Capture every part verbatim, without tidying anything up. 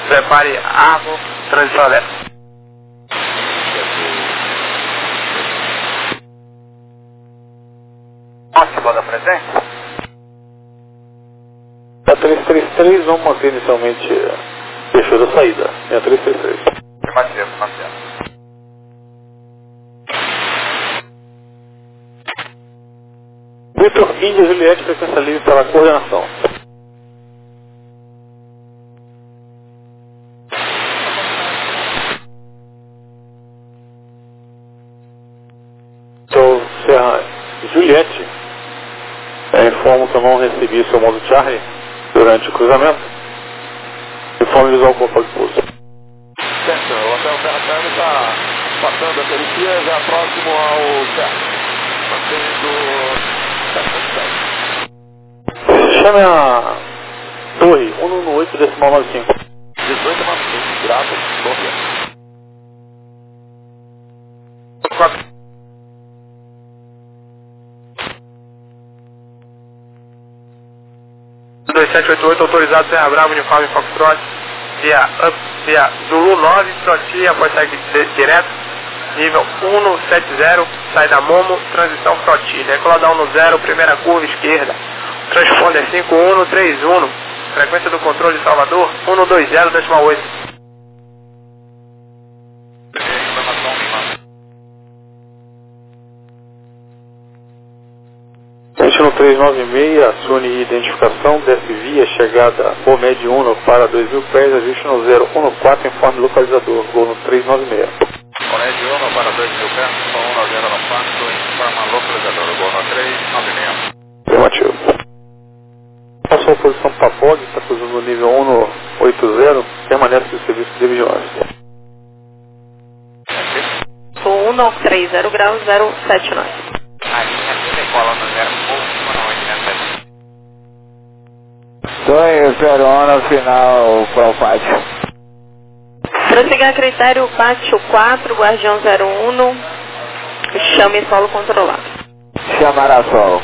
Prepare Argo, transição alerta. Ótimo da presença. A trezentos e trinta e três, vamos manter inicialmente fechou da saída. É a trezentos e trinta e três. Afirmativo, afirmativo. Vitor Índia Juliette, frequência livre para a coordenação. Então, Serra Juliette, é, informo que eu não recebi seu modo Charlie durante o cruzamento. Informe visual com o de pouso. Certo, o hotel Serra Charlie está passando a periferia, já próximo ao Serra. Mantendo... Chame a torre um um oito decimal nove cinco. dezoito nove cinco, graças, bom dia. dois sete oito oito, autorizado Serra Bravo, uniforme Foxtrot, via, up, via Zulu nove, Troti, após sair direto, nível um sete zero, sai da Momo, transição Troti, decolada um zero, primeira curva esquerda, transponder cinco um três um, frequência do controle de Salvador, um dois zero decimal oito. Destino trezentos e noventa e seis, acione identificação, desce via, chegada Bomed um para dois mil pés, ajuste no zero um quatro, informe localizador, voo no trezentos e noventa e seis. Bomed um para dois mil pés, um zero quatro, informa localizador, voo no trezentos e noventa e seis. Afirmativo. Passou a posição Papog, está cruzando no nível um oitenta, permanece no serviço de vigilância. um não três zero graus zero sete nove. Sonho zero um no final para o pátio. Prossiga a critério pátio quatro, guardião zero um, chame solo controlado. Chamará sol.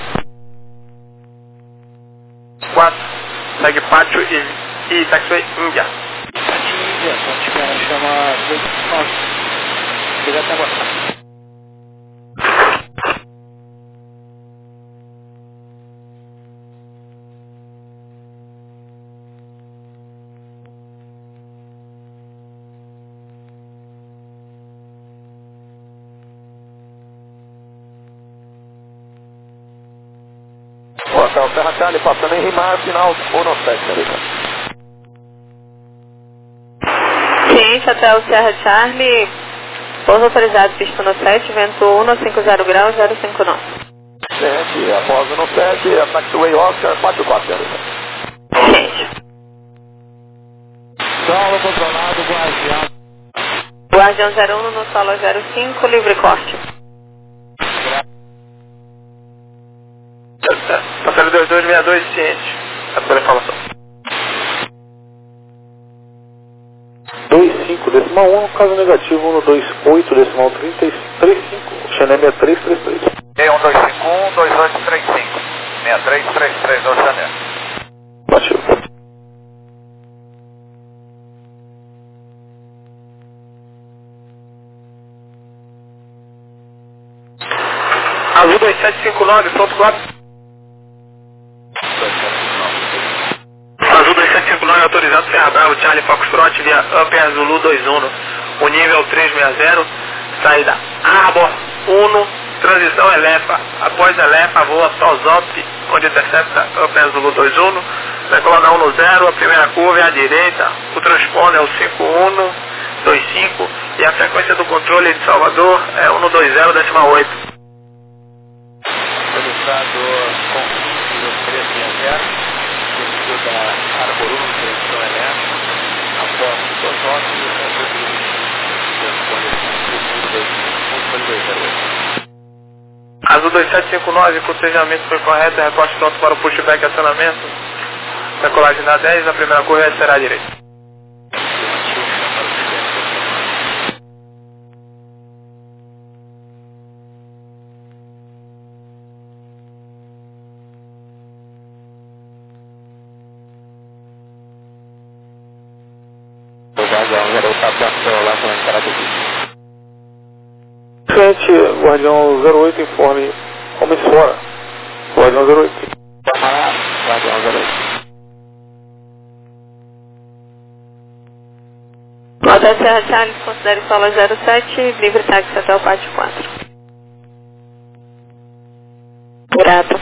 quatro, segue pátio e, e taxiway Índia. Índia, só te quero chamar dois nove. Chega até agora. Hotel Serra Charlie passando em Rimar, final um no sete, ali. Ciente até o Serra Charlie, pouso autorizado, pista no sete, vento um cinco zero graus zero cinco nove. Gente, após o no sete, a taxiway Oscar quatro quatro, ali. Ciente. Solo controlado, guardião. Guardião zero um no solo zero cinco, livre corte. Passando dois dois seis dois, ciente. É pela informação. dois cinco decimal um, caso negativo um dois oito decimal trinta e cinco, Xané seis três três três. um dois cinco um dois oito três cinco, seis três três três, do Xané. Batido. Azul dois sete cinco nove, pronto quatro. Azul dois sete cinco nove, autorizado Serra Bravo, Charlie Foxtrot, via Upper Zulu dois um, o nível trezentos e sessenta, saída Arbor um, transição Elefa, após Elefa voa Tozop, onde intercepta Upper Zulu dois um, decolada um zero, a primeira curva é à direita, o transponder é o cinco um dois cinco e a frequência do controle de Salvador é um dois zero decimal oito. Solicitado com trezentos e sessenta, seguido da Arbor um, transição elétrica, após o Tozop e o Azul dois sete cinco nove, o cotejamento foi correto, recorte pronto para o pushback e acionamento. Decolagem da dez, a primeira curva será à direita. Atenção, lá com Carateguí. Frente, Guardião zero oito, informe homens fora. Guardião zero oito. Camarada, Guardião zero oito. Hotel Serra Charles, considere solo zero sete, livre táxi até o pátio quatro. Grato.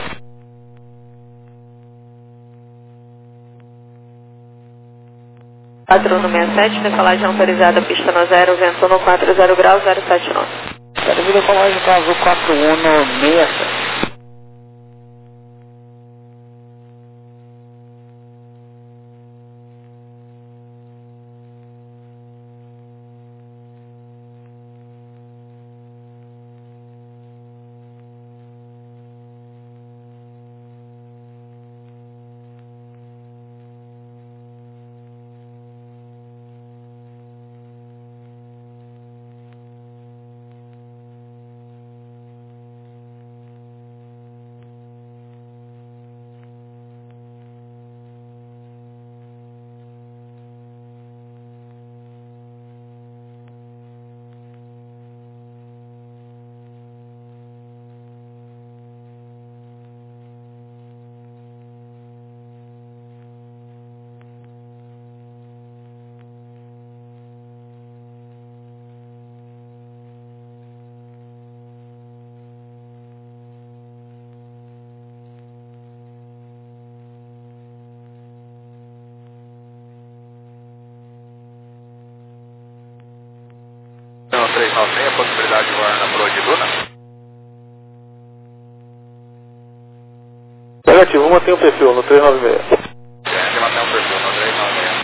quatro um seis sete, decolagem autorizada, pista no zero, vento no quatro zero graus, zero sete nove. Quero vir decolagem com azul quatro um seis sete. três nove seis, a possibilidade de voar na proa de Duna? Negativo, mantém o perfil no três nove seis. Tem manter um perfil no três nove seis.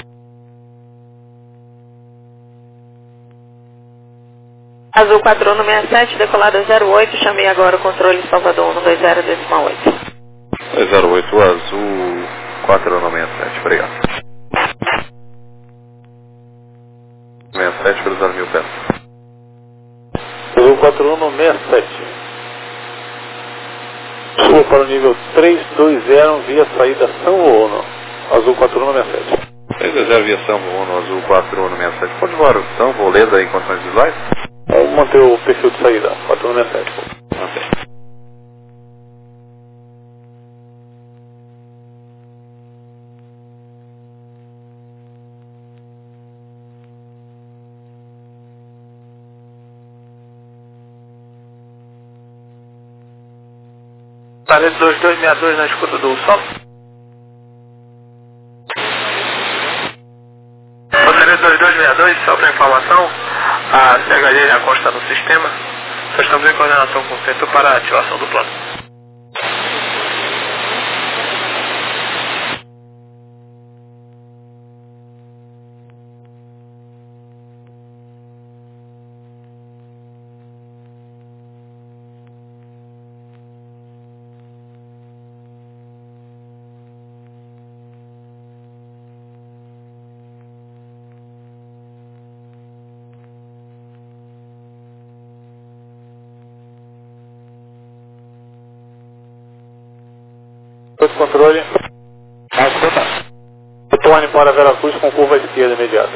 Azul quatro um seis sete, decolada zero oito, chamei agora o controle Salvador um dois zero decimal oito. dois zero oito, azul quatro um seis sete, obrigado. seis sete, cruzando mil pés. Azul quatro um seis sete. Suba para o nível três dois zero via saída São Ono. Azul quatro um seis sete. três dois zero via São Ono, azul quatro um seis sete. Pode voar o São Voleda em condições visuais? Vamos manter o perfil de saída, quatro um seis sete. Ok. Parede dois dois seis dois na escuta do Sol. Parede dois dois seis dois, só para informação, a C H D já consta no sistema. Nós estamos em coordenação com o centro para a ativação do plano. Controle. Retorne para Veracruz com curva esquerda imediata.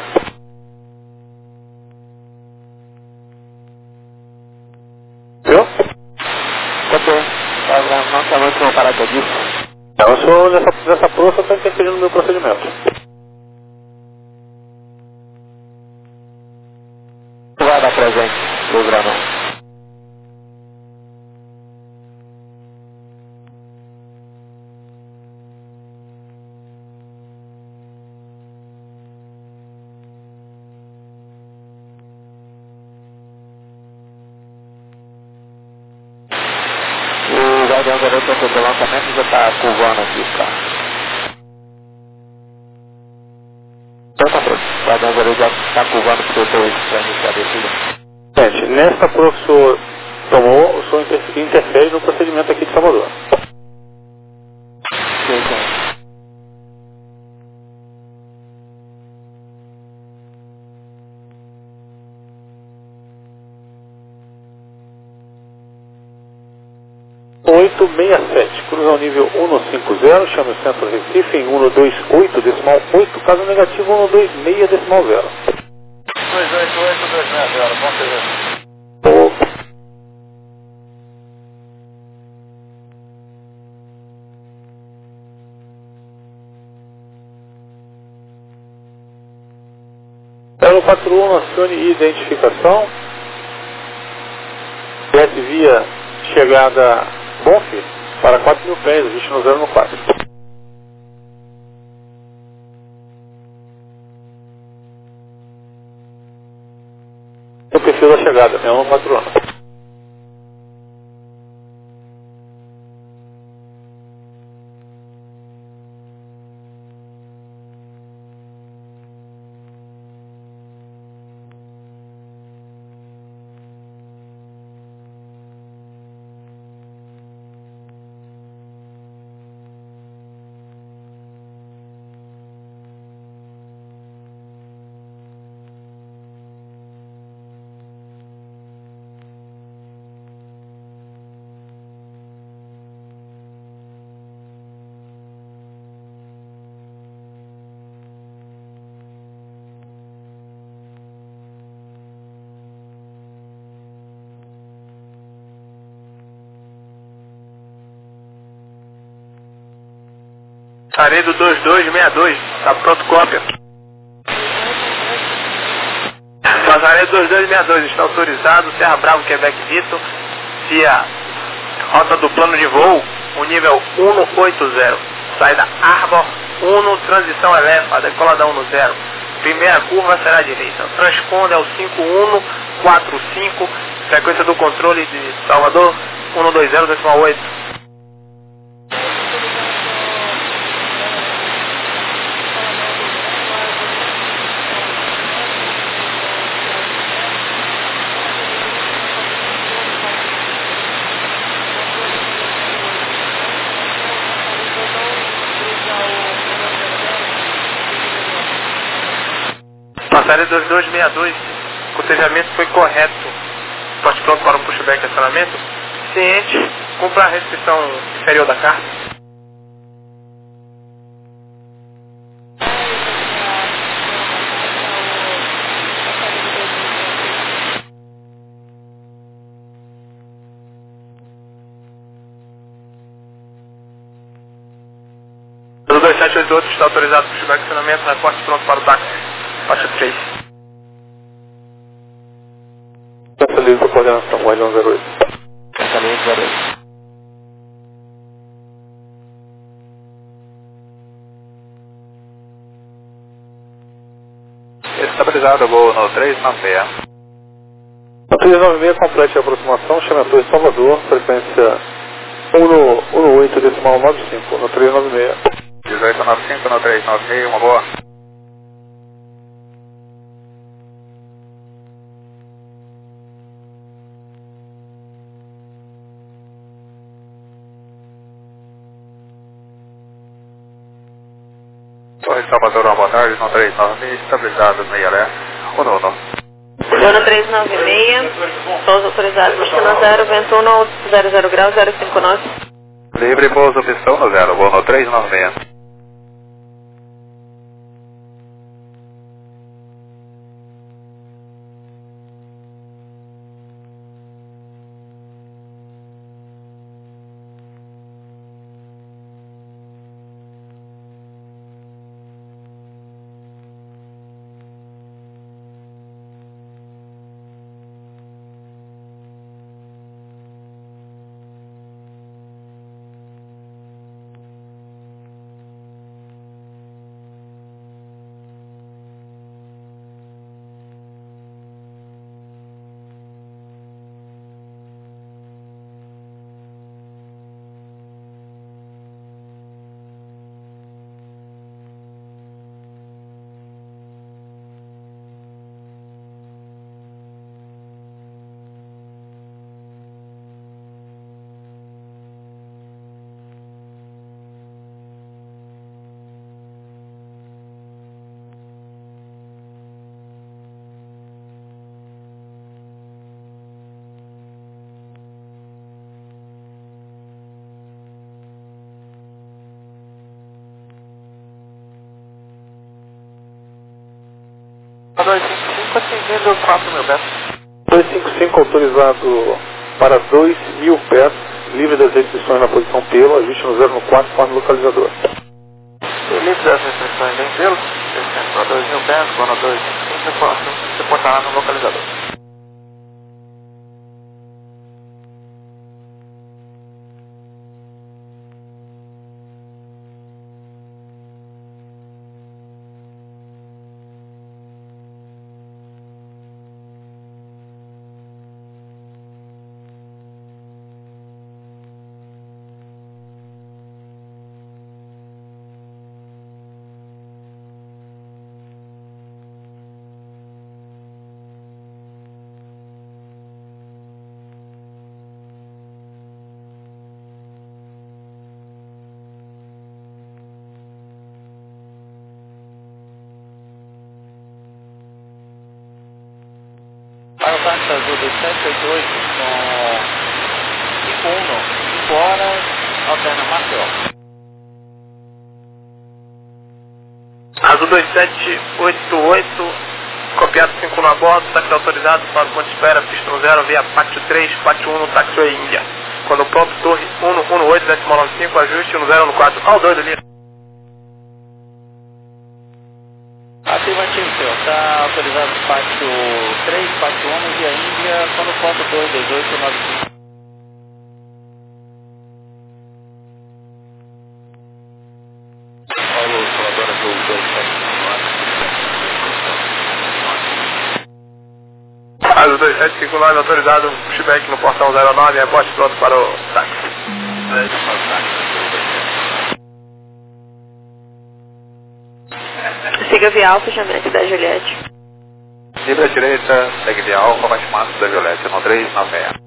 Viu? Ok. Não está muito com parada disso. Não, eu sou nessa, nessa proa, só está interferindo no meu procedimento. Vai dar presente, programa. O garoto do lançamento já está curvando aqui o carro. Então tá pronto. O garoto já está curvando porque eu estou para iniciar a descida. Gente, nessa prova que o senhor tomou, o senhor inter interfere no procedimento aqui de Salvador. Sim, sim. oito seis sete, cruza ao nível um cinco zero, chama o centro Recife em um dois oito decimal oito, caso negativo um dois seis decimal zero. dois oito oito, dois seis zero, bom serviço. zero quatro um, acione identificação. Desce via chegada Bonf para quatro mil pés, ajuste no zero no quatro. O perfil da chegada, é um quatro um. Laredo dois dois seis dois, tá pronto, cópia. Laredo dois dois seis dois, está autorizado, Serra Bravo, Quebec Vitor, via rota do plano de voo, o nível cento e oitenta, saída Arbor um, transição Elefa, decolada um zero, primeira curva será à direita, transponda é o cinco um quatro cinco, frequência do controle de Salvador, cento e vinte decimal oito. Passaria dois dois seis dois, o cotejamento foi correto. Poste pronto para o pushback de acionamento. Ciente, cumpra a restrição inferior da carta. dois sete oito oito está autorizado para o pushback de acionamento. Reporte pronto para o táxi. Faixa três. Centraliza a coordenação, Wide um zero oito. Centraliza zero oito. Estabilizado, vou no três nove seis. No três nove seis, complete a aproximação, chama a Torre Salvador, frequência cento e oito decimal noventa e cinco, no três nove seis. dezoito noventa e cinco no três nove seis, uma boa. Torre Salvador, uma boa tarde, no três nove seis, estabilizado, meia lé, um nono. Dono três nove seis, pouso autorizado, destino zero, vento um, zero zero graus, zero cinco nove. Livre, pouso, pistão no zero, vou no três nove seis. dois cinco cinco. atingindo quatro mil pés. duzentos e cinquenta e cinco autorizado para dois mil pés, livre das restrições na posição pelo, ajuste no zero no quatro, forma localizador. Livre das restrições em pelo, descendo para dois mil pés, quando dois cinco, você portará no localizador. Aerotáxi Azul dois sete oito oito com cinco um, cinco horas, alterna Maceió. Azul dois sete oito oito, copiado cinco um a bordo, táxi autorizado para o ponto de espera, pista no zero, via pátio três, pátio um no taxiway Índia. Quando pronto, torre um um oito, décimo nove cinco, ajuste no zero no quatro. Ó o doido ali. Ativo, ativo, senhor. Está autorizado pátio três, pátio um, via Índia, quando ponto dois dezoito nove cinco. Paulo, Salvador, Azul dois sete Azul dois sete cinco nove, autorizado, pushback no portão zero nove, rebote pronto para o táxi. Siga via Alfa, Jamete da Juliette. Libra direita, segue via Alfa, bate máximo da Violete, no três nove seis.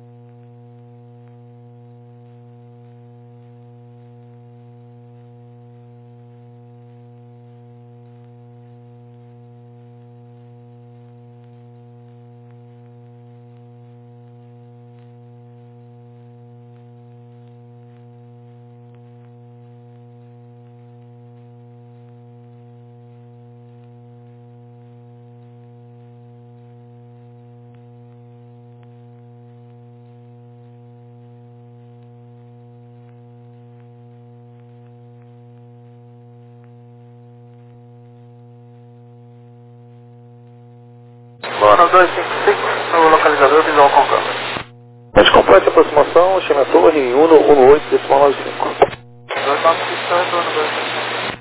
Bono dois cinco cinco, no localizador visual com câmera. Pode completa a aproximação, chama a torre em um um oito, decimal nove cinco. dois nove cinco, retorno dois cinco cinco.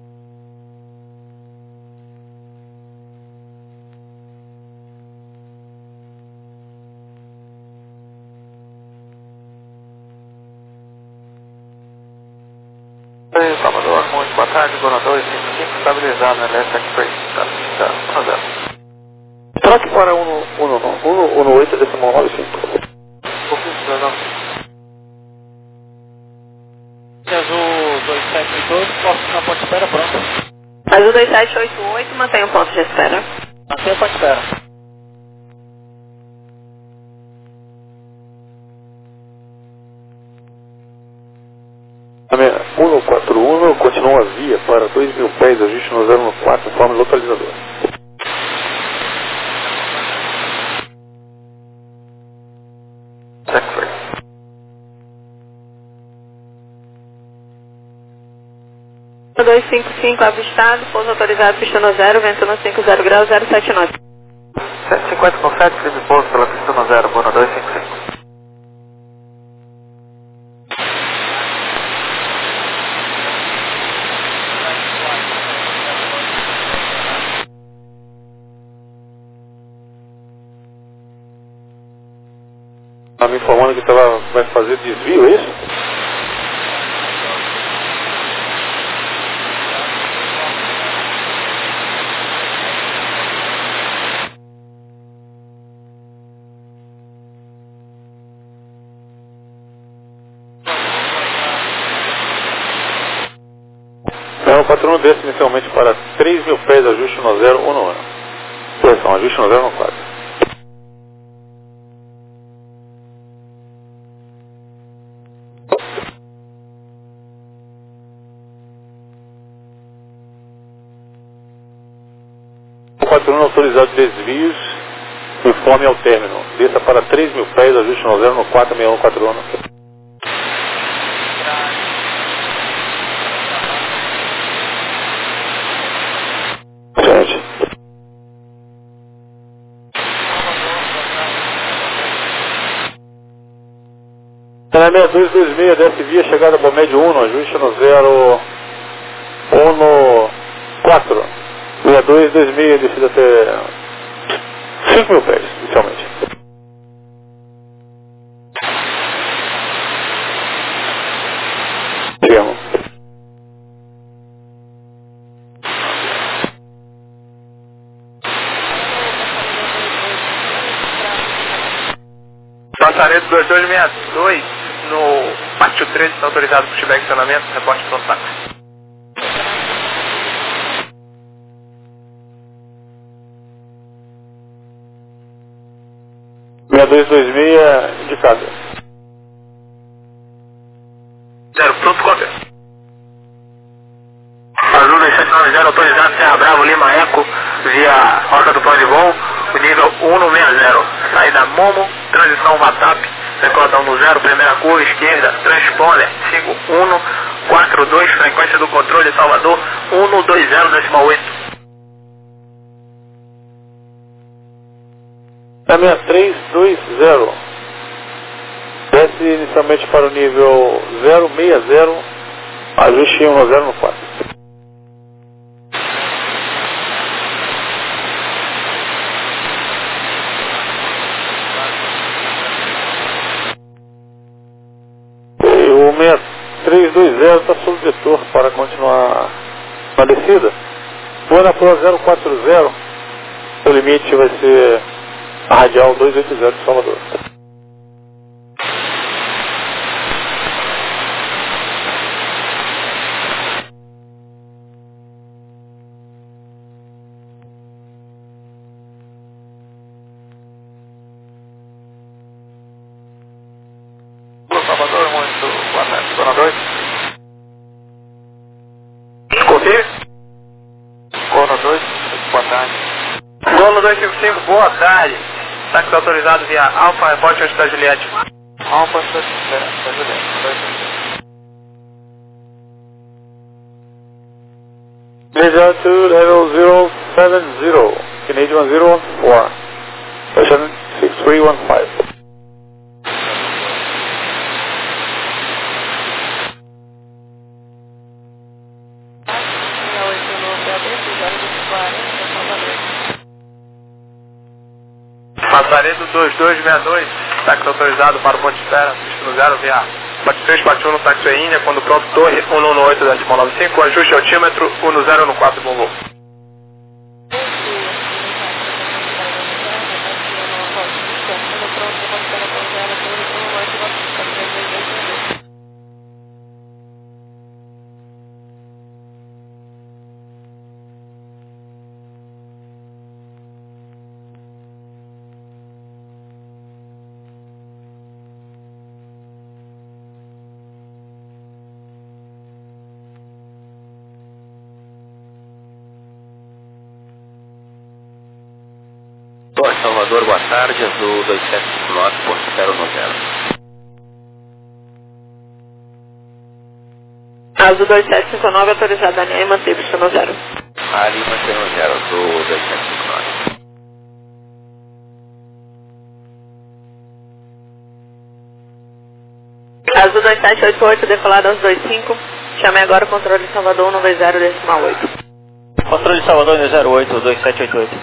Salvador, muito boa tarde, Bono dois cinco cinco, estabilizado na leste X-Ray, tá, tá, zero. Troque para um um oito, decimal nove cinco. Azul dois sete oito oito, posto na ponte de espera, pronto. Azul dois sete oito oito, mantenha o ponto de espera. Mantenha a ponte de espera. um quatro um, continua a via para dois mil pés, ajuste no zero no quatro, forma localizador. dois cinco cinco avistado, pouso autorizado, pista no zero, vento no cinquenta graus, zero sete nove. sete cinquenta com sete, livre pouso pela pista no zero, Bono dois cinco cinco. Está me informando que tava, vai fazer desvio, é isso? Não, o patrono desce inicialmente para três mil pés, ajuste no zero um no um. Correção, ajuste no zero no quatro. quatro um autorizado desvios, informe ao término. Desça para três mil pés, ajuste no zero no quatro seis um quatro um. Gente. Na seis dois dois seis, desce via chegada para o médio um, ajuste no zero um no quatro. seis dois dois seis, descida até cinco mil pés, inicialmente. Chegamos. Passaredo dois dois seis dois no pátio treze, está autorizado para tiver acionamento, reporte pronto para seis dois dois seis, indicado. Zero, pronto, cópia. Azul dois sete nove zero, autorizado Serra Bravo Lima Eco, via Roca do Pão de Bom, o nível um no seis zero. Saída Momo, transição Vatap, recordão no zero, primeira curva esquerda, transponder cinco um quatro dois, frequência do controle Salvador um no dois zero decimal oito. Na seis três dois zero, desce inicialmente para o nível zero seis zero, ajuste um no zero no quatro. E o seis três dois zero está sob vetor para continuar na descida. Buena Flor zero quatro zero, o limite vai ser a radial dois oito zero de Salvador. Salvador, muito boa tarde, zona dois. Confia? Zona dois, boa tarde. Dono dois cinco cinco, boa tarde. Táxi autorizado via Alfa, reporte antes da Juliette. Alfa, está Juliette. Measure to level zero seven zero, Canadian zero one four, session six three one five. Passaredo dois dois seis dois, táxi autorizado para o ponto de espera, pista no zero via Pátio três, Pátio um no táxi é Índia, quando pronto, torre um no oito, décimo nove cinco, ajuste altímetro um no zero no quatro, bom voo. Torre Salvador, boa tarde, azul dois sete cinco nove, Porto zero no zero. Azul dois sete cinco nove, autorizado a linha e manter pista no zero. Ali mantém no zero, azul dois sete cinco nove. Azul dois sete oito oito, decolado aos dois cinco. Chame agora o controle de Salvador um nove zero decimal oito. Controle de Salvador um zero oito, dois sete oito oito.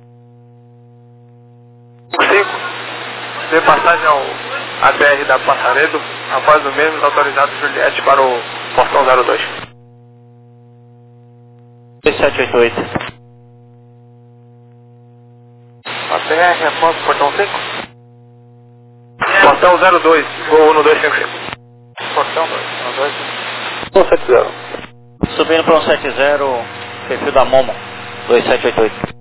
cinco, dê passagem ao A T R da Passaredo, após o mesmo autorizado Juliette para o portão zero dois. dois sete oito oito. A T R após o portão cinco. Portão zero dois, voo um no dois cinco cinco. Portão dois, zona dois. um sete zero. Subindo para um sete zero, perfil da Momo, dois sete oito oito.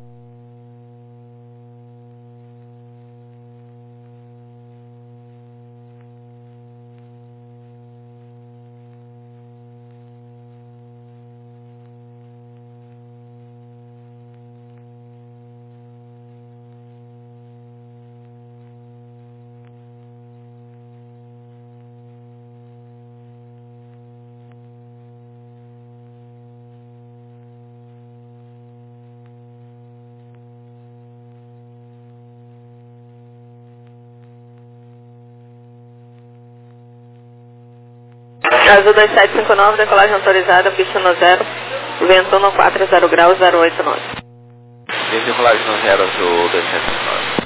Azul dois sete cinco nove, decolagem autorizada, pista no zero, vento no quatro zero graus, zero oito nove. Decolagem no zero, Azul dois sete cinco nove.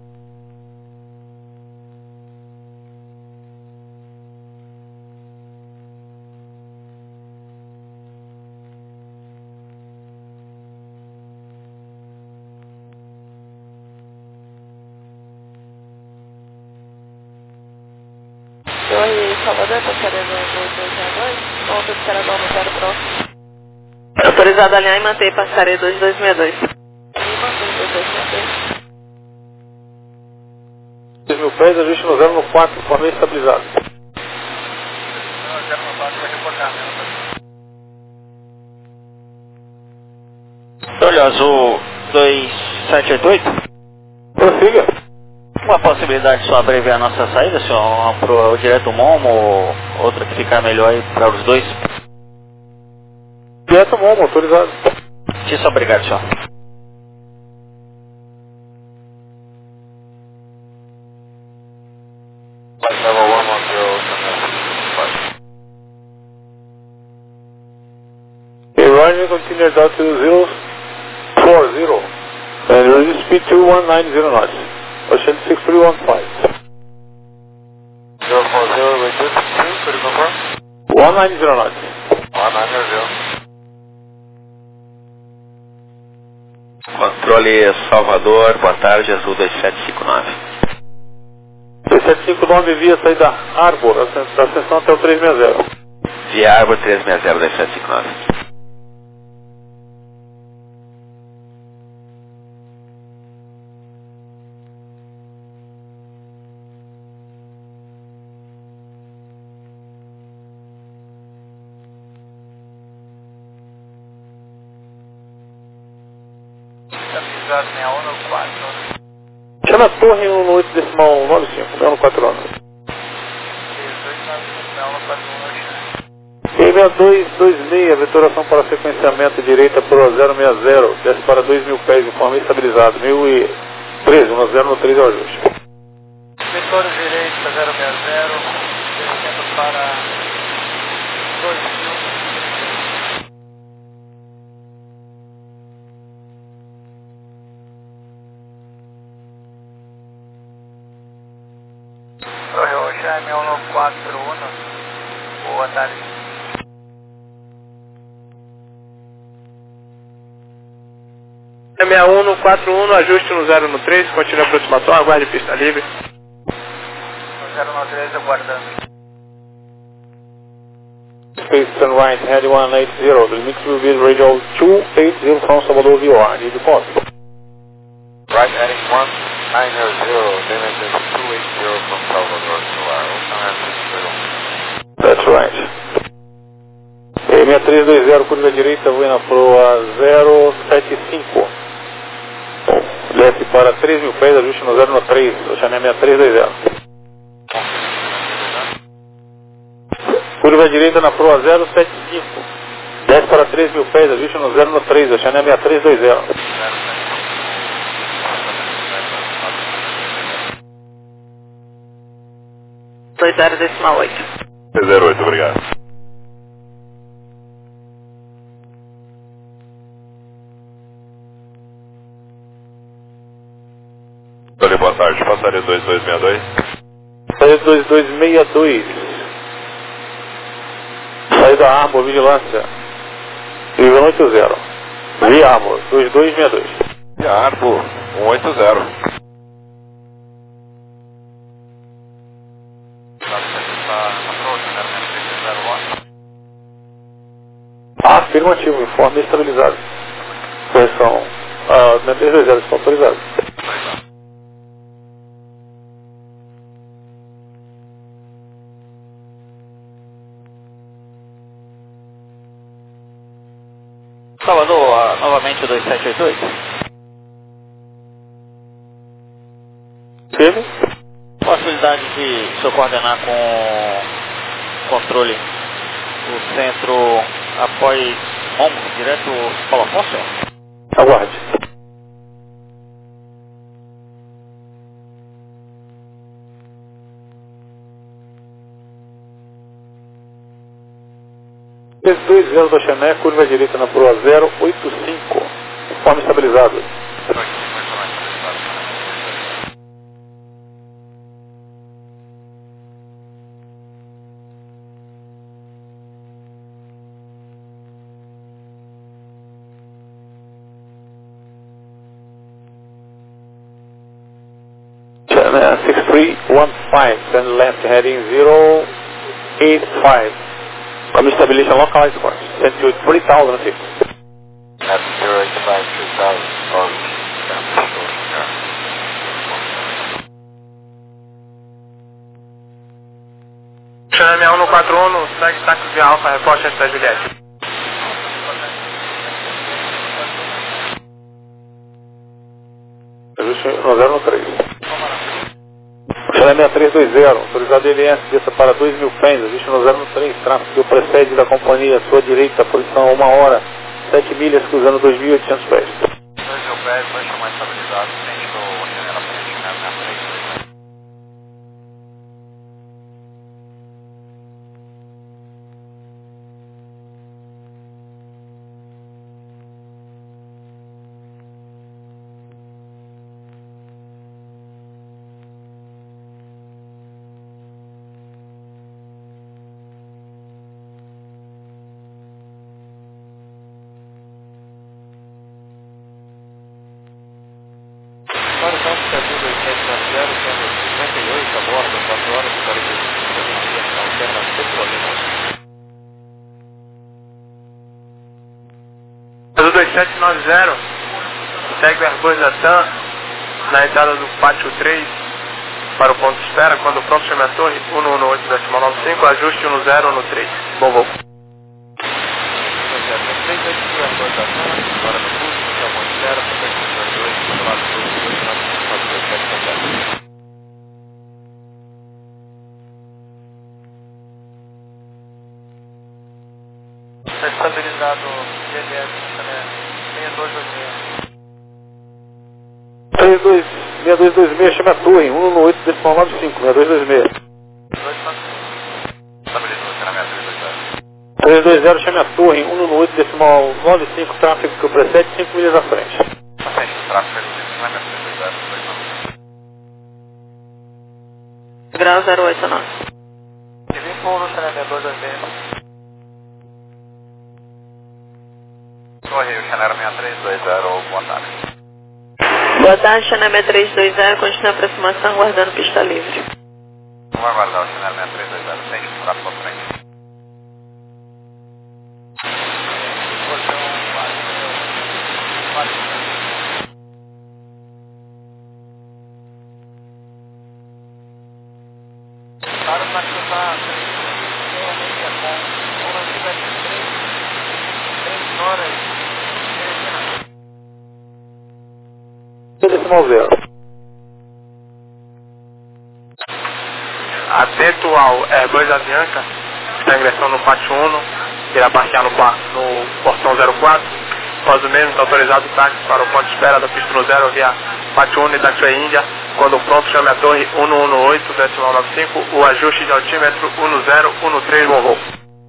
Torre Salvador, passaria dois dois dois dois, ponto de Caradão no zero próximo. Autorizado a alinhar e manter passaria dois dois seis dois. E mantém dois dois seis dois. seis mil pés, ajuste no zero no quatro, forma estabilizado. Olha, Azul dois sete oito oito. Prossiga. Uma possibilidade só abreviar a nossa saída, senhor, para o direto Momo, ou outra que ficar melhor aí para os dois? Direto Momo, autorizado. Isso, obrigado, senhor. Okay, Roger, continue down to zero four zero. And reduce speed to one nine zero knots. Ocean six three one five. zero four zero, reduce speed, could you confirm? one nine zero knots. one nine zero. Controle Salvador, boa tarde, Azul dois sete cinco nove. dois sete cinco nove via saída Arbor, ascensão até o três seis zero. Via Arbor três seis zero dois sete cinco nove. Chama a torre no oito decimal nove cinco, não no quatro anos. E seis dois dois seis, vetoração para sequenciamento direita para o zero seis zero, desce para dois mil pés de forma estabilizada, mil e treze, um zero no três é o ajuste. Vetor direita zero seis zero, descendo para dois mil. Torre Roxane um quatro um, boa tarde. seis um no quatro um, ajuste no zero no três, continue a aproximação, aguarde pista livre. No zero no três, aguardando. Space turn right, head one eight zero, the limit will be radio two eight zero from Salvador V O R, need to copy. Right heading one nine zero, limit is two eight zero from Salvador to our Ocean six three one. That's right. E seis três dois zero, curva direita, voando para o zero sete cinco. Desce para três mil pés, ajuste no zero no três, Oceania seis três dois zero. Curva direita na proa zero sete cinco. Desce para três mil pés, ajuste no zero no três, Oceania seis três dois zero. dois zero decimal oito. zero oito, obrigado. Olha, boa tarde, passaria dois dois seis dois. Saída dois dois seis dois. Saída Arbor, vigilância. Nível oito zero. Via Arbor, dois dois seis dois. Via Arbor, um oito zero. Afirmativo, informe estabilizado. Correção. Ah, seis dois zero, está autorizado. Salvador, uh, novamente o dois sete oito oito. Firme. Possibilidade de o senhor coordenar com controle o centro após Momo, direto Paulo Afonso? Aguarde. dois zero da Chané, curva direita na Proa zero oito cinco, conforme estabilizado. six three one five, then left heading zero eight five. Come stabilization localized course. Send to three thousand feet. That's zero eight five, three thousand. On Chame um no quatro um, segue táxi via Alfa, reporte antes da Juliette. Ajuste no zero no três. Chame seis três dois zero, autorizado L S, desça para dois mil pés, ajuste no zero no três, tráfego que precede da companhia, sua direita, posição a uma hora, sete milhas, cruzando dois mil e oitocentos pés. dois mil pés, vai chamar estabilizado, frente do Chanel frente, né, na frente. Para o campo Brasil dois sete nove zero, sendo cinquenta e oito a bordo, quatro horas e quarenta e cinco minutos, alterna Petrolina. Azul dois sete nove zero, segue o Airbus Latam na entrada do pátio três para o ponto de espera, quando pronto chame a torre cento e dezenove ponto noventa e cinco, ajuste cento no três. Bom voo. Agora no curso, que é o ponto de espera, para o dois, do lado do dois nove cinco quatro dois sete sete. Está estabilizado G L S, seis dois dois seis. seis dois seis dois dois seis, chame a torre, cento e dezenove ponto noventa e cinco, seis dois dois seis. Estabilizou, será minha três dois zero. três dois zero, chame a torre, cento e dezenove ponto noventa e cinco, tráfego que precede, cinco milhas à frente. À frente do tráfego, não é minha três dois zero, dois nove. Grau zero oito nove. E vem com o Chanel seis dois dois seis. Torre, o Chanel seis três dois zero, boa tarde. Boa tarde, Chanel seis três dois zero, continua a aproximação, guardando pista livre. Vamos aguardar o Chanel seis três dois zero, frente do tráfego à frente. Para o Marcos está realmente é bom. Vamos ver se três, três horas. Decimal zero. Atento ao Airbus Avianca, está ingressando no pátio um, irá parquear no, pa- no portão zero quatro. Após o mesmo, está autorizado o táxi para o ponto de espera do pista no zero via pátio um e Taxway Índia. Quando pronto, chame a torre cento e dezenove ponto noventa e cinco, o ajuste de altímetro cento, cento três, bom voo.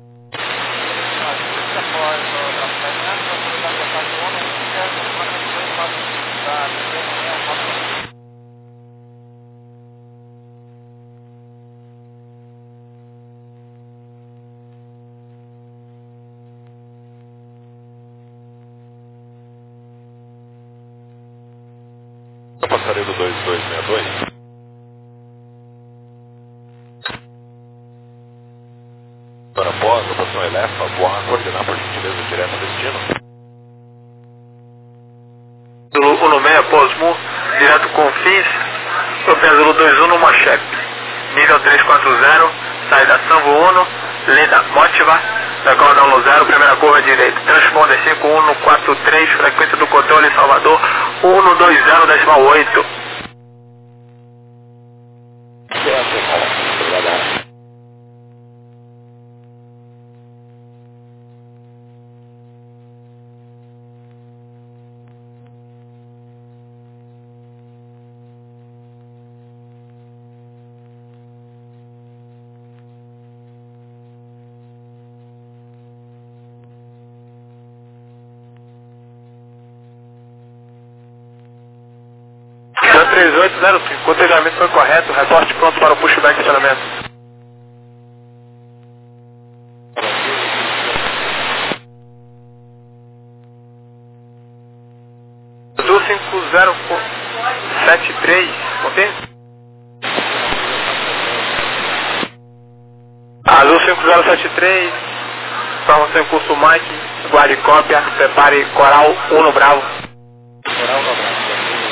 Passaredo dois dois seis dois. Para após, rotação Elefa, voar, coordenar por gentileza direto ao destino. Zulu um seis, Posmo, direto com Fins, Opera Zulu dois um, Machep. Nível trezentos e quarenta, saída Sambo um, linha Motiva, decola down zero, primeira curva direita. Transponder cinco um quatro três, frequência do controle Salvador cento e vinte, decimal oito. três oito zero cinco, o treinamento foi correto, reporte pronto para o pushback de acionamento. Azul cinco zero sete três, ok? Azul cinco zero sete três, informação em curso Mike, guarde cópia, prepare Coral um no Bravo. Coral no Bravo.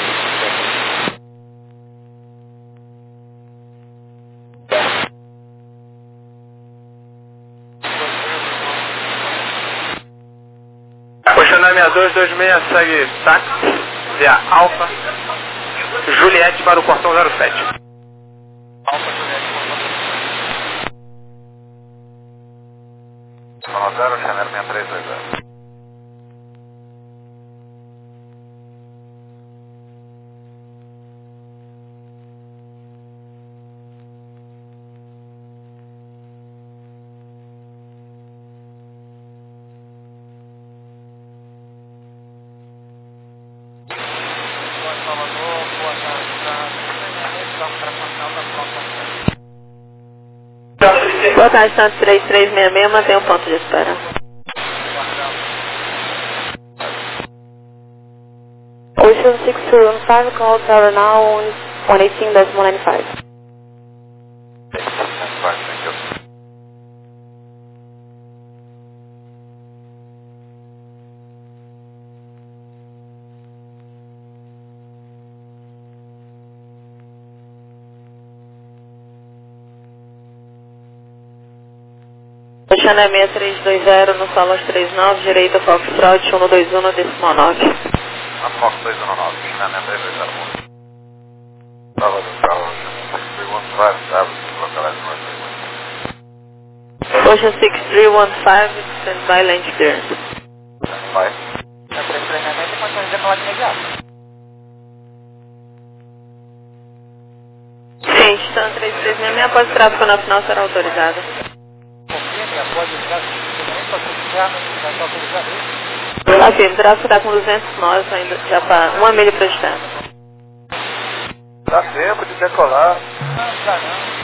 Questionário seis dois dois seis, segue táxi, via Alfa, Juliette para o portão zero sete. Alfa Juliette, portão zero, Chanel seis três dois zero. Boa tarde, Santos três três seis seis, mantenha o ponto de espera. Ocean six three one five, call tower now one eighteen decimal nine five. Oceana seis três dois zero, no solo três nove, direita Foxtrot um dois um, decimal nove. A Fox dois um nove, Chanel seis três dois zero. Bravo do Bravo, six three one five, Bravo, localize north three one. Ocean six three one five, standby land clearance. Vai. Na três três seis seis, condições de decolar de imediato. Sim, Stan três três seis seis, após o tráfego na final será autorizado. Após o tráfego, para autorizar, vai estar autorizado isso? Tá firme, o tráfego está com duzentos nós, ainda já para uma milha para estar. Dá tempo de decolar. Não, dá não.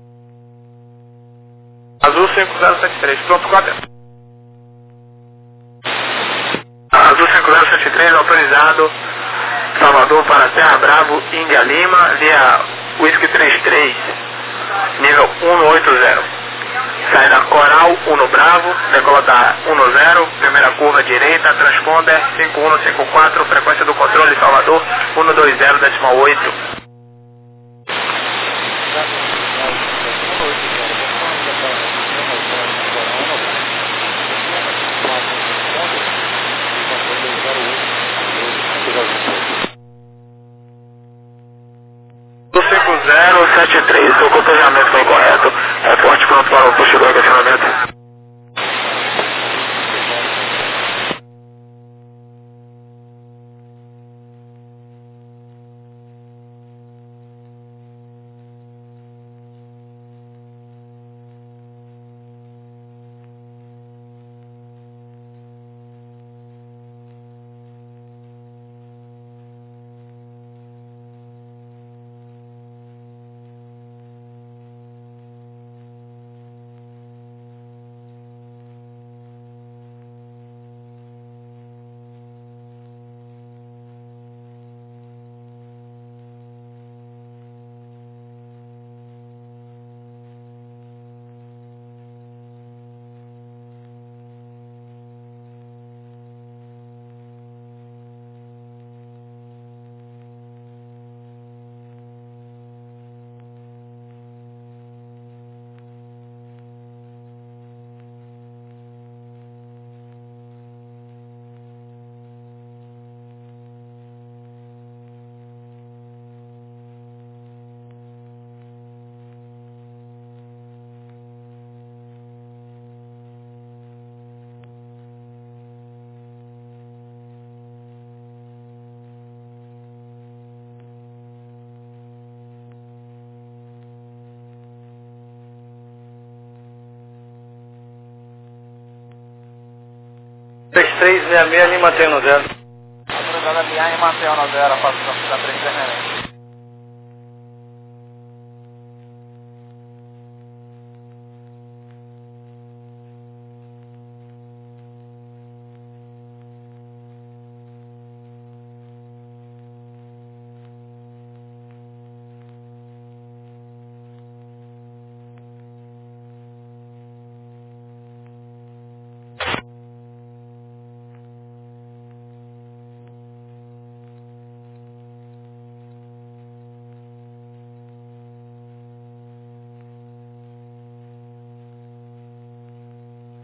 Azul cinco zero sete três, pronto, cópia. Azul cinco zero sete três, autorizado, Salvador para Terra Bravo, Índia Lima, via Whisky trinta e três, nível um oito zero. Saída Coral um no Bravo, decola da um no zero, primeira curva direita, transponder cinco um cinco quatro, frequência do controle Salvador um dois zero decimal oito. cinco zero sete três, o cotejamento foi correto. Reporte pronto para o puxador de acionamento. três três seis seis, ali mantém no zero. Autorizado a alinhar e manter no zero, a participação da três três seis seis.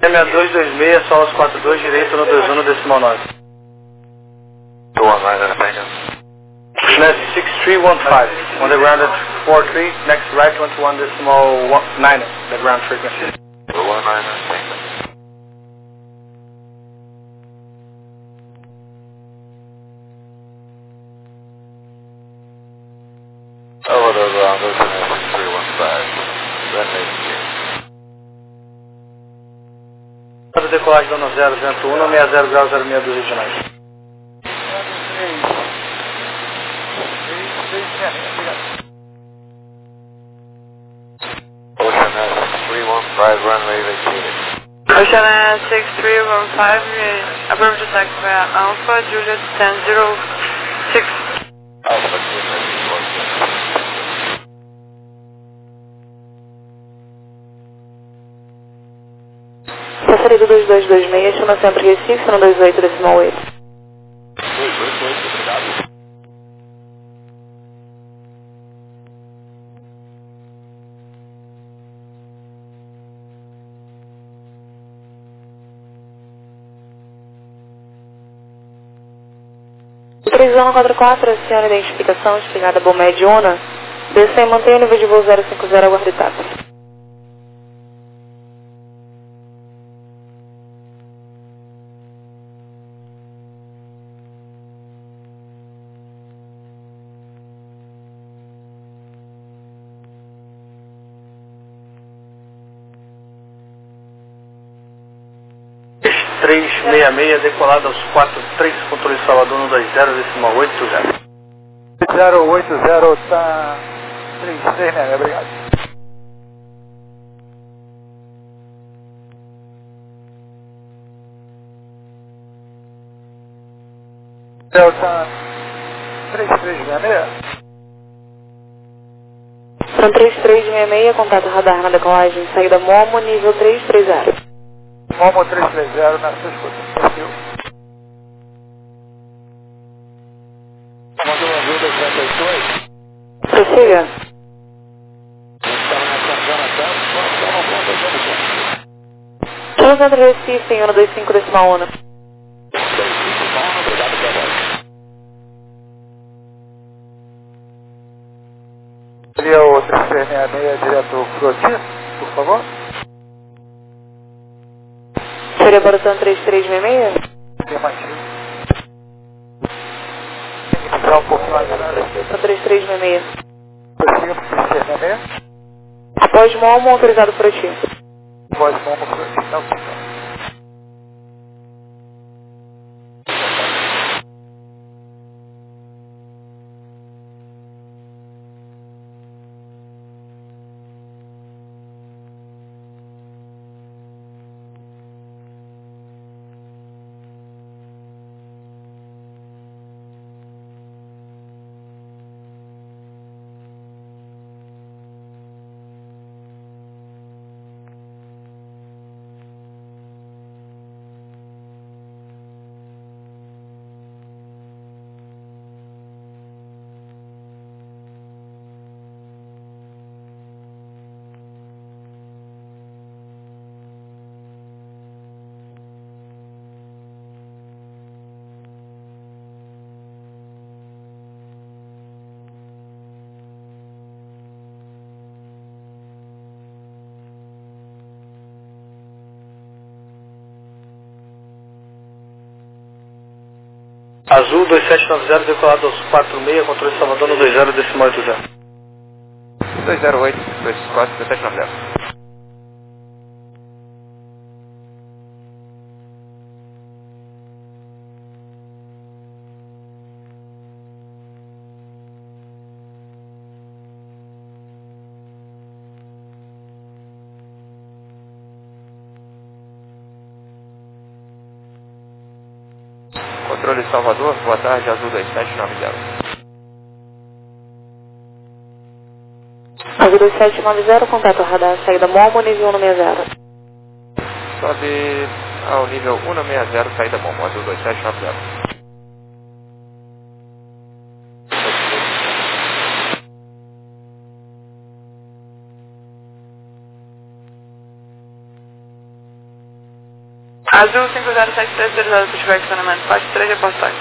M seis dois dois seis, solos quatro dois, direito no dois um, decimal nove. two one nine, thank you. Net six three one five, on the ground at four three, next right one to one decimal nine, the ground frequency. two one nine, thank you. Over the ground, this is six three one five, runway Para decolagem dando zero vento um, sessenta graus zero seis dos regionais. Ocean S six three one five, runway vacated. Ocean S six three one five, approach taxi via Alpha, Juliet ten zero six. Alpha, Juliet four six. Passarela dois dois dois seis, chama sempre Recife, no dois oito decimal oito. dois oito oito, obrigado. três um quatro quatro, aciona a identificação, espigada Bomed Una. Desça e mantém o nível de voo zero cinco zero, aguarde táxi. três seis seis, decolado aos quatro três, controle Salvador no dois zero, decimal oito zero. zero oito zero, tá três seis seis, obrigado. Delta três três seis seis. São três três seis seis, contato radar na decolagem, saída Momo, nível três três zero. Momo três três zero, na sua escuta. Perfil. Comando azul dois sete oito oito. Prossiga. Chama Centro Recife, em ano dois cinco decimal um. Seria o três três seis seis direto Froti, por favor. Seria para o São três três seis seis? Afirmativo. Tem que entrar um pouquinho mais atrás. São três três seis seis. Prossiga para o três três seis seis. Após Momo, autorizado por ti. Voz Momo Froti, tá ok. Azul dois sete nove zero, decolado aos quatro seis, controle Salvador no dois zero, decimal oito zero. dois zero oito, dois quatro, dois sete nove zero. Controle Salvador, boa tarde, Azul dois sete nove zero. Azul dois sete nove zero, contato radar, saída Momo, nível um seis zero. Sobe ao nível um seis zero, saída Momo, Azul dois sete nove zero. Azul cinco zero sete três, autorizado para ativar estacionamento. Parte três, reportagem.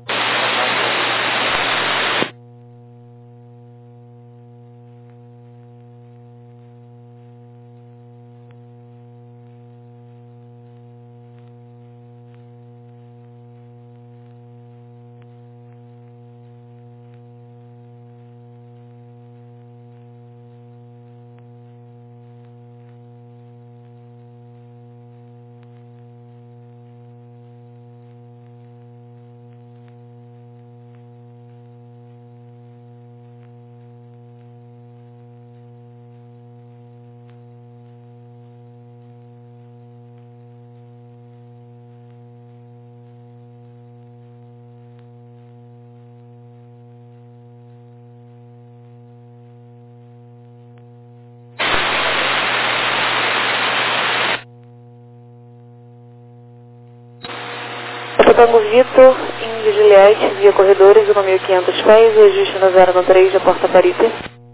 Tango Vitor, Índio Juliette, via corredores, uma mil e quinhentos pés, o ajuste na zero três da Porta Parita.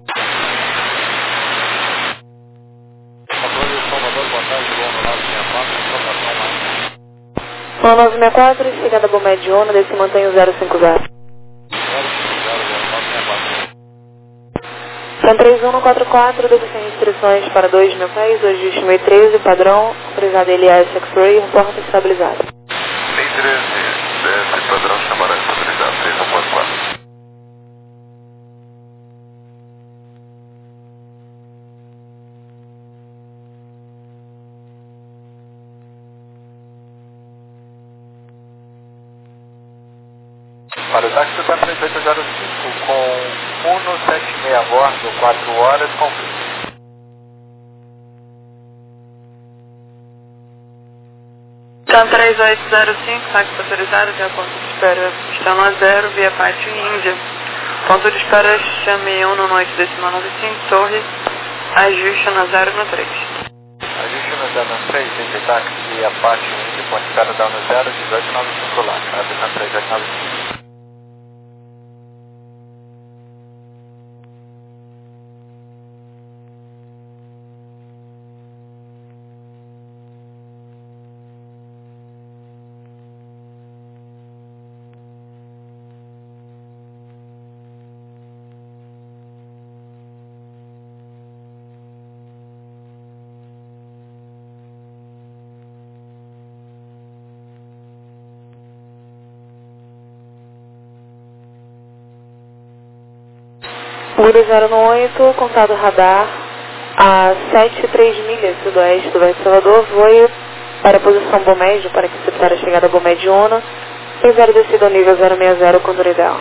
um nove seis quatro, chegada Bomé de Ona, desse mantém o zero cinco zero. São três um quatro quatro, desse sem restrições para dois mil pés, o ajuste mil e treze, padrão, autorizado L A S X-Ray, porta estabilizada. Tem treze, desce padrão chamará estabilizado, três um quatro quatro. Para o táxi quatro três oito zero cinco com Uno sete seis a bordo, quatro horas, conflito. Então três oito zero cinco, táxi autorizado, já ponto de espera está no zero, via Pátio Índia. Ponto de espera chame um no noite decimal nove cinco, torre, ajuste na zero no três. Ajuste no zero no três, D J táxi via Pátio Índia, ponto de espera dá no zero, dezoito nove cinco lá, abre na três oito nove cinco. Guru zero oito, contado radar, a sete três milhas sudoeste do Vale de Salvador, voe para a posição Bomédio, para que se prepare a chegada a Bomé de Ona, seis zero descida ao nível zero seis zero, condor ideal.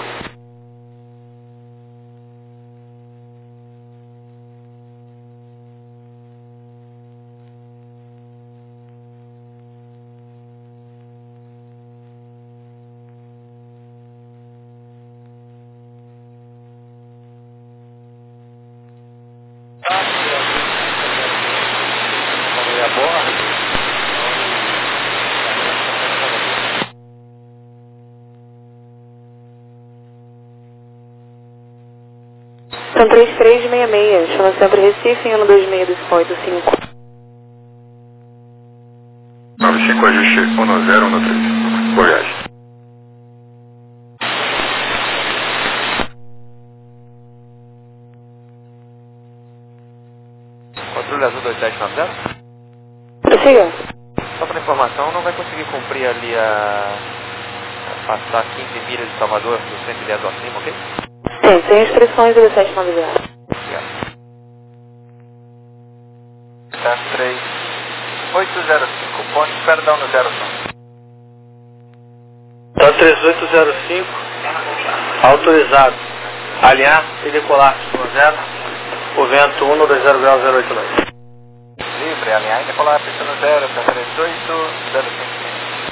São três três seis seis, chama sempre Recife, em um dois seis desse oito cinco. nove cinco, ajuste um zero um três, boa viagem. Controle Azul dois sete nove zero? Prossiga. Só para informação, não vai conseguir cumprir ali a... a passar quinze milhas de Salvador do cento e dez acima, ok? Sim, sem restrições do sete nove zero. Obrigado. Tá três oito zero cinco, ponto, espera dar no zero cinco. Tá três oito zero cinco, autorizado. Alinhar e decolar no zero, o vento um dois zero grau zero oito nove. Livre, alinhar e decolar, pista no zero, tá três oito zero cinco.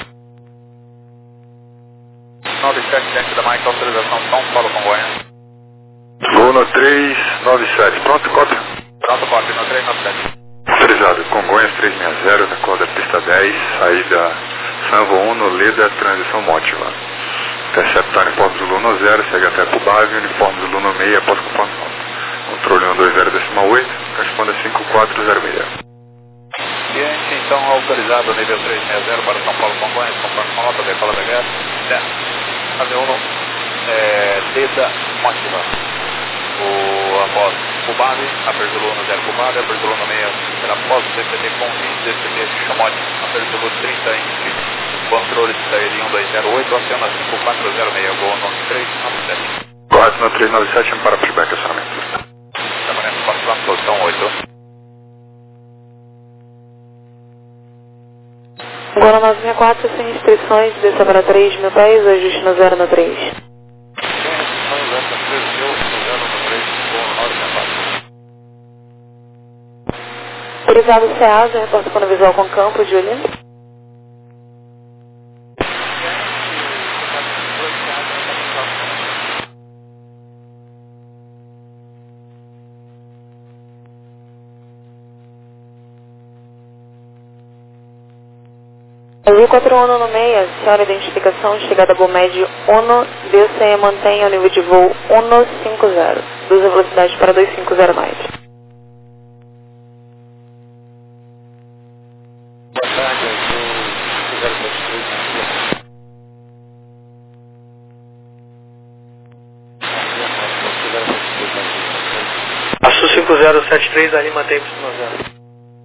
nove sete dentro da Mike, autorização São Paulo, Congonhas. Voo no três nove sete, pronto, cópia? Pronto, cópia, no três nove sete. Autorizado, Congonhas três seis zero, da corda pista dez, saída Sanvo um, Leda, transição Mótiva. Interceptar uniforme Zulu no zero, segue até Pubave, uniforme Zulu no meio, após comando. Controle um dois zero decimal oito, responda cinco quatro zero seis. Ciente, então autorizado nível três sessenta para São Paulo Congonhas, conforme com nota, decola da guerra, certo. Avião um, é, Deda Motiva. O após Cubade, Aperzolo zero Cubade, Aperzolo meio, será após D C T com vinte, D C T Chamote, Aperzolo trinta inch, controle de saída em um dois zero oito, aciona cinco quatro zero seis, voo no três nove sete. Correto no três nove sete, para feedback, acionamento. Trabalhando quatro lá, posição oito. Agora nove sessenta e quatro, sem restrições, desça para três mil pés, ajuste no zero no três. Sem restrições, essa três mil, no zero no três, voo no nove sessenta e quatro. Autorizado CEASA, reporta quando visual com campo, Julian. Azul quatro um no meia, senhora identificação, chegada a Bomed um, D C E mantenha o nível de voo cento e cinquenta, duas velocidades para dois cinco zero mais. Boa tarde, Azul zero sete três. Açu cinco zero sete três, ali mantém Y zero.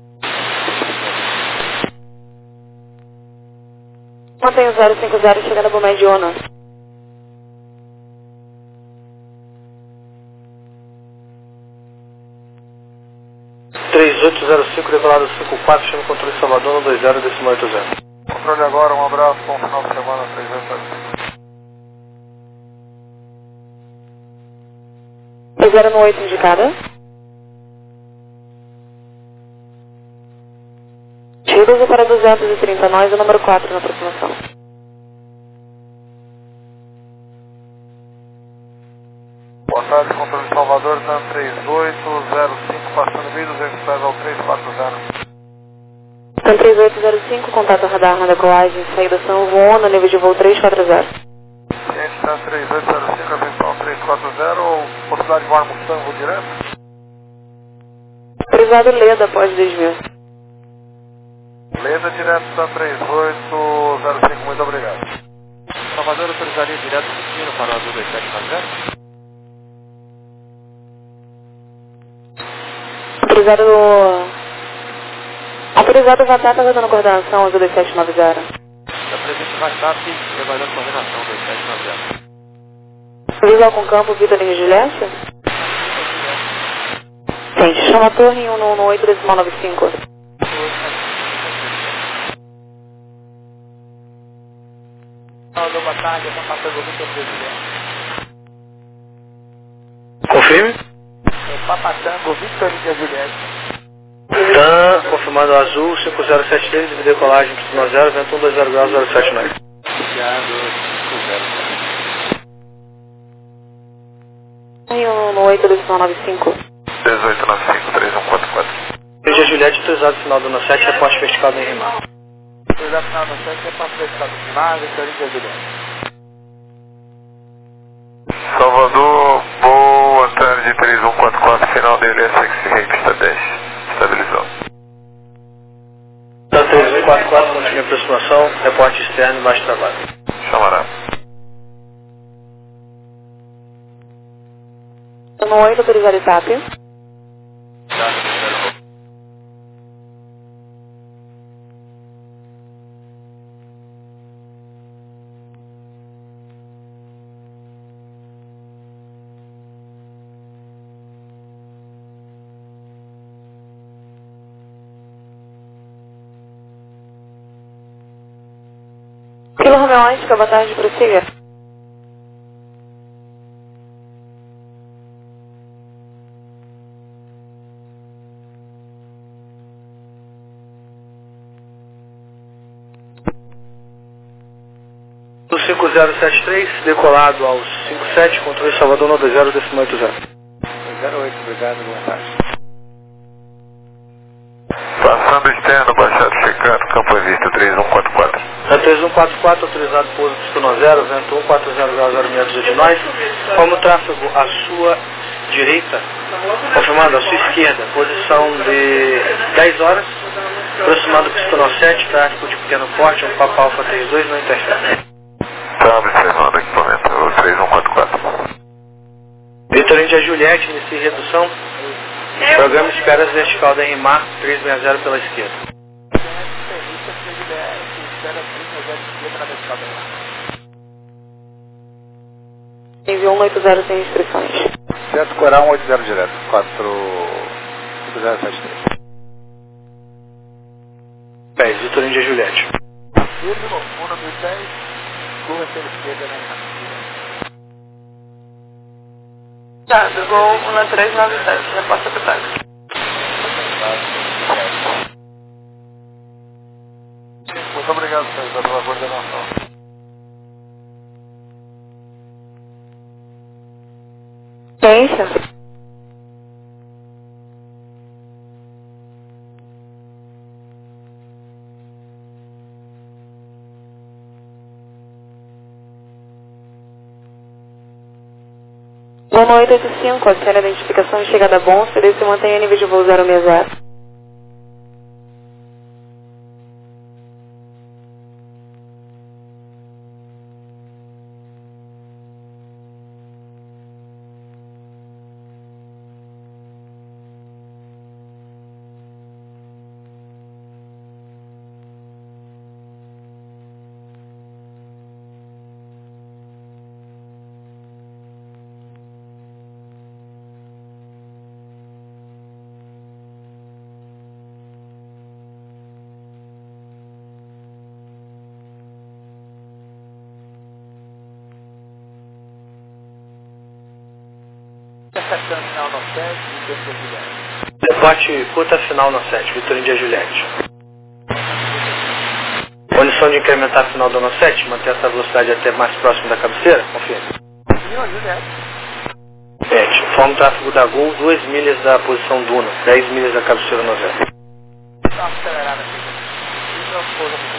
Mantenha o zero cinco zero, chegada a Bomed um. três oito zero cinco, decolado cinco quatro, chama o controle de Salvador no dois zero, décimo oito zero. Controle agora, um abraço, bom final de semana, três zero sete. dois zero no oito indicada. Chegada para duzentos e trinta, nós, o número quatro na aproximação. Boa tarde, controle de Salvador, Dan três oito zero cinco, passando mil duzentos pés ao três quatro zero. Dan três oito zero cinco, contato radar na decolagem, saída São João, no nível de voo três quatro zero. Ciente, Dan três oito zero cinco, atenção três quatro zero, possibilidade de voar Mustang, voo direto? Autorizado Leda após desvio. Leda direto, Dan três oito zero cinco, muito obrigado. Salvador, autorizaria direto destino para o Azul dois sete nove zero? Autorizado... Autorizado Vatap, aguardando coordenação, Azul dois sete nove zero. Da presente Vatap, aguardando coordenação dois sete nove zero. Visual com campo, Vitor e Juliette? Gente, chama a torre em um um oito decimal nove cinco. Alô, boa tarde, essa passa do Vitor Presidente. Confirme. É Papatango, Vitor e Juliette. Dan, confirmando Azul cinco zero sete três, de decolagem Y zero, vento um dois zero graus zero sete nove. Obrigado, cinco zero sete. Em um um oito decimal nove cinco. dezoito nove cinco, três um quatro quatro. P G Juliette, autorizado final do sete, reporte verificado em remar. Autorizado final do sete, é para o estado de Mar, Vitor e Juliette. Salvador, boa tarde, três um quatro quatro, final dele é sexy rate, está dez, estabilizou. Dan três um quatro quatro, continue a aproximação, reporte externo, baixo trabalho. Chamará. um um oito, autorizado etapa. Kilo Romeo Oscar, boa tarde, prossiga. Do cinco zero sete três, decolado aos cinco sete, controle Salvador no dois zero, décimo oito zero. zero oito, obrigado, boa tarde. Passando externo, baixado, checando, campo vista, três um quatro quatro. Dan três um quatro quatro, autorizado pouso Y zero, vento um quatro zero graus zero metros de nós. Como o tráfego à sua direita, confirmando, à sua esquerda, posição de dez horas, Aproximado do Pistonal sete, tráfego de pequeno porte, um Papa Alfa trinta e dois, não interfere. Tá observando o equipamento, o três um quatro quatro. Vitor Índia Juliette, inicie redução. Programa esperas vertical da R M A trezentos e sessenta pela esquerda. Enviou um oito zero sem restrições. Certo, Coral um oito zero direto, quatro cinco zero sete três. dez, Vitor Índia Juliette. Firme, um número dez, curva pela esquerda na Tá, do Gol um na três nove sete, resposta pro táxi. Muito obrigado, senhor, pela coordenação. Ciência? Loma oito oito cinco, acena a identificação de chegada bom, se mantém nível de voo zero seis zero. Acertando final no sete, Vitor Índia Juliette. Deporte curta final no sete, Vitor Índia Juliette. Condição de incrementar a final do no sete, manter essa velocidade até mais próximo da cabeceira? Confirme. Senhor Juliette. sete. Informa o tráfego da Gol, duas milhas da posição Duna, dez milhas da cabeceira no zero. Está acelerada aqui. E não foi.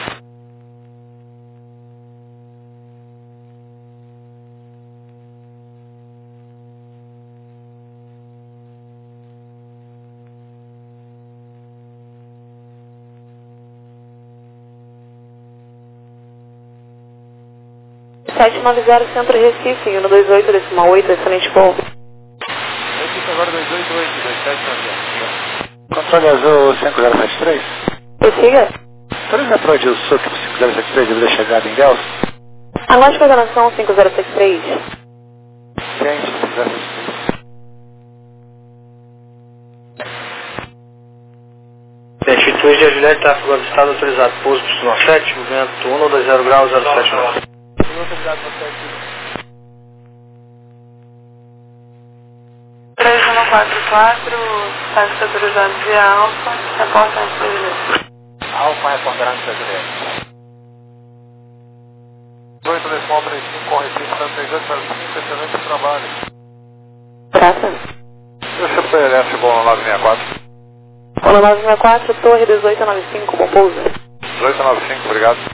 sete nove zero, Centro Recife, um dois oito, decimal oito, excelente voo. Recife agora dois oito oito, dois sete nove. Controle azul cinco zero sete três. Prossiga. Três metrô de Sul cinco zero sete três, devido à chegada em Delta. Aguarde coordenação cinco zero sete três. Gente, cinco zero sete três. sete, Vitor Índia Juliette, tráfego avistado, autorizado, pouso Pistonal sete, vento um dois zero graus, zero sete nove. Muito obrigado por você aqui. três um quatro quatro, táxi autorizado via Alfa, reporta antes da direita. Alfa reponderando para a direita. oito decimal trinta e cinco com Recife, Santa Teresa, para cinco, excelente trabalho. Prata. Deixa P L S bom no nove seis quatro. Olá nove seis quatro, Torre dezoito nove cinco, bom pouso. dezoito nove cinco, obrigado.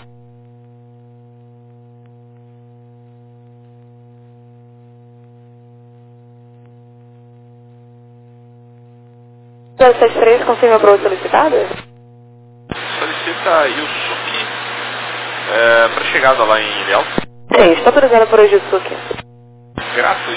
zero sete três, confirma para o solicitada? Solicita Yusuke é, para chegada lá em Ilhéus. Sim, está autorizada para o Yusuke. Graças.